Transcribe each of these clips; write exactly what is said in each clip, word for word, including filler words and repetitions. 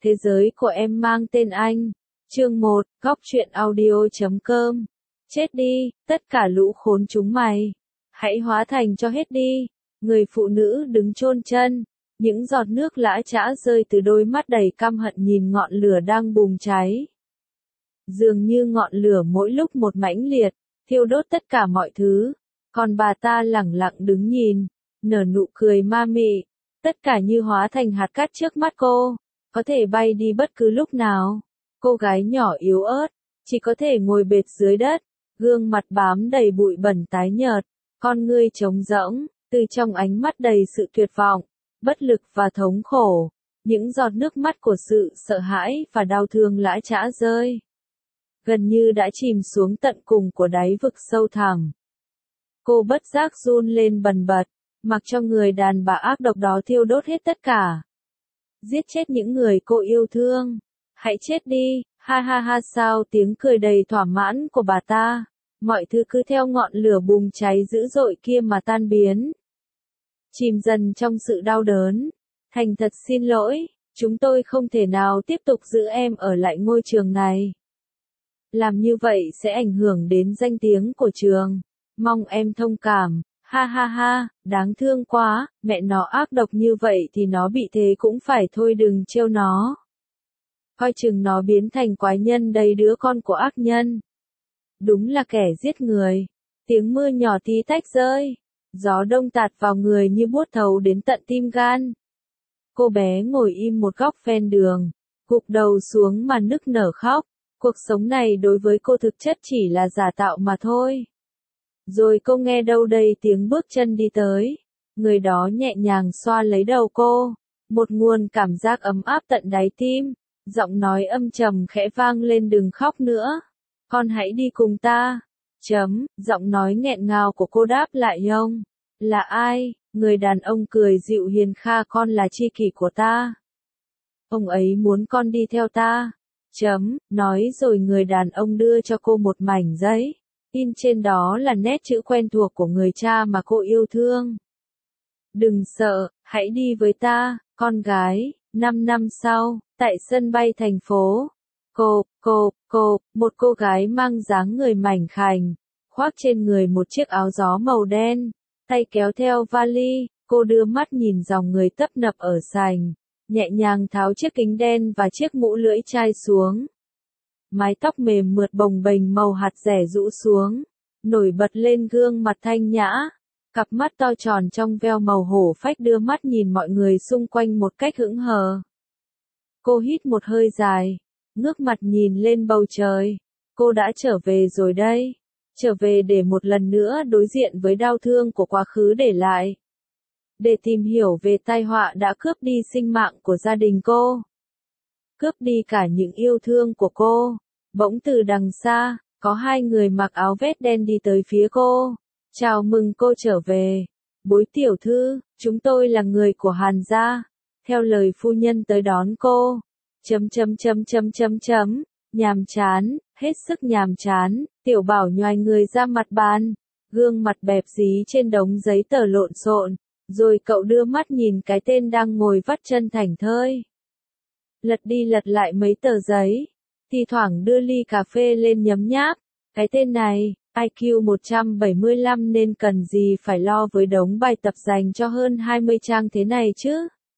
Thế giới của em mang tên anh. Chương một, góc truyện audio chấm com. Chết đi, tất cả lũ khốn chúng mày. Hãy hóa thành cho hết đi. Người phụ nữ đứng chôn chân. Những giọt nước lã chã rơi từ đôi mắt đầy căm hận nhìn ngọn lửa đang bùng cháy. Dường như ngọn lửa mỗi lúc một mãnh liệt, thiêu đốt tất cả mọi thứ. Còn bà ta lẳng lặng đứng nhìn, nở nụ cười ma mị. Tất cả như hóa thành hạt cát trước mắt cô, có thể bay đi bất cứ lúc nào. Cô gái nhỏ yếu ớt, chỉ có thể ngồi bệt dưới đất, gương mặt bám đầy bụi bẩn tái nhợt, con ngươi trống rỗng, từ trong ánh mắt đầy sự tuyệt vọng, bất lực và thống khổ, những giọt nước mắt của sự sợ hãi và đau thương lã chã rơi. Gần như đã chìm xuống tận cùng của đáy vực sâu thẳm. Cô bất giác run lên bần bật, mặc cho người đàn bà ác độc đó thiêu đốt hết tất cả. Giết chết những người cô yêu thương. Hãy chết đi, ha ha ha sao tiếng cười đầy thỏa mãn của bà ta. Mọi thứ cứ theo ngọn lửa bùng cháy dữ dội kia mà tan biến. Chìm dần trong sự đau đớn. Thành thật xin lỗi, chúng tôi không thể nào tiếp tục giữ em ở lại ngôi trường này. Làm như vậy sẽ ảnh hưởng đến danh tiếng của trường. Mong em thông cảm. Ha ha ha, đáng thương quá, mẹ nó ác độc như vậy thì nó bị thế cũng phải thôi đừng trêu nó. Coi chừng nó biến thành quái nhân đây đứa con của ác nhân. Đúng là kẻ giết người. Tiếng mưa nhỏ tí tách rơi. Gió đông tạt vào người như buốt thấu đến tận tim gan. Cô bé ngồi im một góc ven đường, gục đầu xuống mà nức nở khóc. Cuộc sống này đối với cô thực chất chỉ là giả tạo mà thôi. Rồi cô nghe đâu đây tiếng bước chân đi tới. Người đó nhẹ nhàng xoa lấy đầu cô. Một nguồn cảm giác ấm áp tận đáy tim. Giọng nói âm trầm khẽ vang lên đừng khóc nữa. Con hãy đi cùng ta. Chấm, giọng nói nghẹn ngào của cô đáp lại ông. Là ai? Người đàn ông cười dịu hiền kha con là tri kỷ của ta. Ông ấy muốn con đi theo ta. Chấm, nói rồi người đàn ông đưa cho cô một mảnh giấy. In trên đó là nét chữ quen thuộc của người cha mà cô yêu thương. Đừng sợ, hãy đi với ta, con gái. Năm năm sau, tại sân bay thành phố. Cô, cô, cô, một cô gái mang dáng người mảnh khảnh, khoác trên người một chiếc áo gió màu đen, tay kéo theo vali, cô đưa mắt nhìn dòng người tấp nập ở sảnh, nhẹ nhàng tháo chiếc kính đen và chiếc mũ lưỡi chai xuống. Mái tóc mềm mượt bồng bềnh màu hạt dẻ rũ xuống, nổi bật lên gương mặt thanh nhã, cặp mắt to tròn trong veo màu hổ phách đưa mắt nhìn mọi người xung quanh một cách hững hờ. Cô hít một hơi dài, ngước mặt nhìn lên bầu trời. Cô đã trở về rồi đây. Trở về để một lần nữa đối diện với đau thương của quá khứ để lại. Để tìm hiểu về tai họa đã cướp đi sinh mạng của gia đình cô. Cướp đi cả những yêu thương của cô. Bỗng từ đằng xa, có hai người mặc áo vest đen đi tới phía cô. Chào mừng cô trở về. Bối tiểu thư, chúng tôi là người của Hàn gia. Theo lời phu nhân tới đón cô. Chấm chấm chấm chấm chấm chấm. Nhàm chán, hết sức nhàm chán. Tiểu Bảo nhoài người ra mặt bàn. Gương mặt bẹp dí trên đống giấy tờ lộn xộn. Rồi cậu đưa mắt nhìn cái tên đang ngồi vắt chân thảnh thơi. Lật đi lật lại mấy tờ giấy. Thì thoảng đưa ly cà phê lên nhấm nháp. Cái tên này, i kiu một trăm bảy mươi lăm nên cần gì phải lo với đống bài tập dành cho hơn hai mươi trang thế này chứ.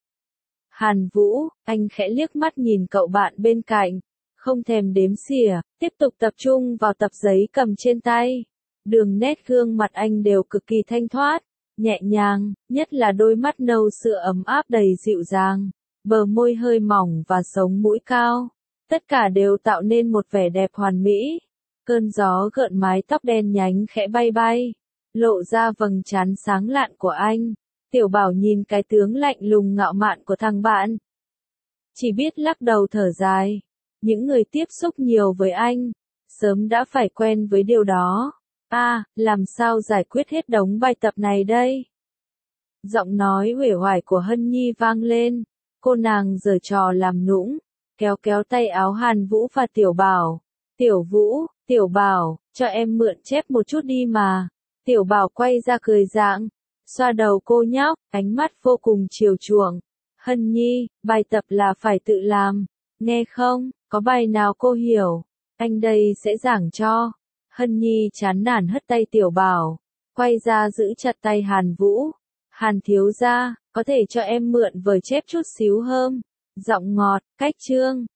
Hàn Vũ, anh khẽ liếc mắt nhìn cậu bạn bên cạnh. Không thèm đếm xỉa, tiếp tục tập trung vào tập giấy cầm trên tay. Đường nét gương mặt anh đều cực kỳ thanh thoát, nhẹ nhàng, nhất là đôi mắt nâu sữa ấm áp đầy dịu dàng, bờ môi hơi mỏng và sống mũi cao. Tất cả đều tạo nên một vẻ đẹp hoàn mỹ. Cơn gió gợn mái tóc đen nhánh khẽ bay bay, lộ ra vầng trán sáng lạn của anh. Tiểu Bảo nhìn cái tướng lạnh lùng ngạo mạn của thằng bạn. Chỉ biết lắc đầu thở dài. Những người tiếp xúc nhiều với anh, sớm đã phải quen với điều đó. À, làm sao giải quyết hết đống bài tập này đây? Giọng nói uể oải của Hân Nhi vang lên. Cô nàng giở trò làm nũng, kéo kéo tay áo Hàn Vũ và Tiểu Bảo. Tiểu Vũ, Tiểu Bảo, cho em mượn chép một chút đi mà. Tiểu Bảo quay ra cười rạng, xoa đầu cô nhóc, ánh mắt vô cùng chiều chuộng. Hân Nhi, bài tập là phải tự làm, Nghe không, có bài nào cô hiểu? Anh đây sẽ giảng cho. Hân Nhi chán nản hất tay Tiểu Bảo, quay ra giữ chặt tay Hàn Vũ. Hàn thiếu gia, có thể cho em mượn vở chép chút xíu không? Giọng ngọt, cách chương.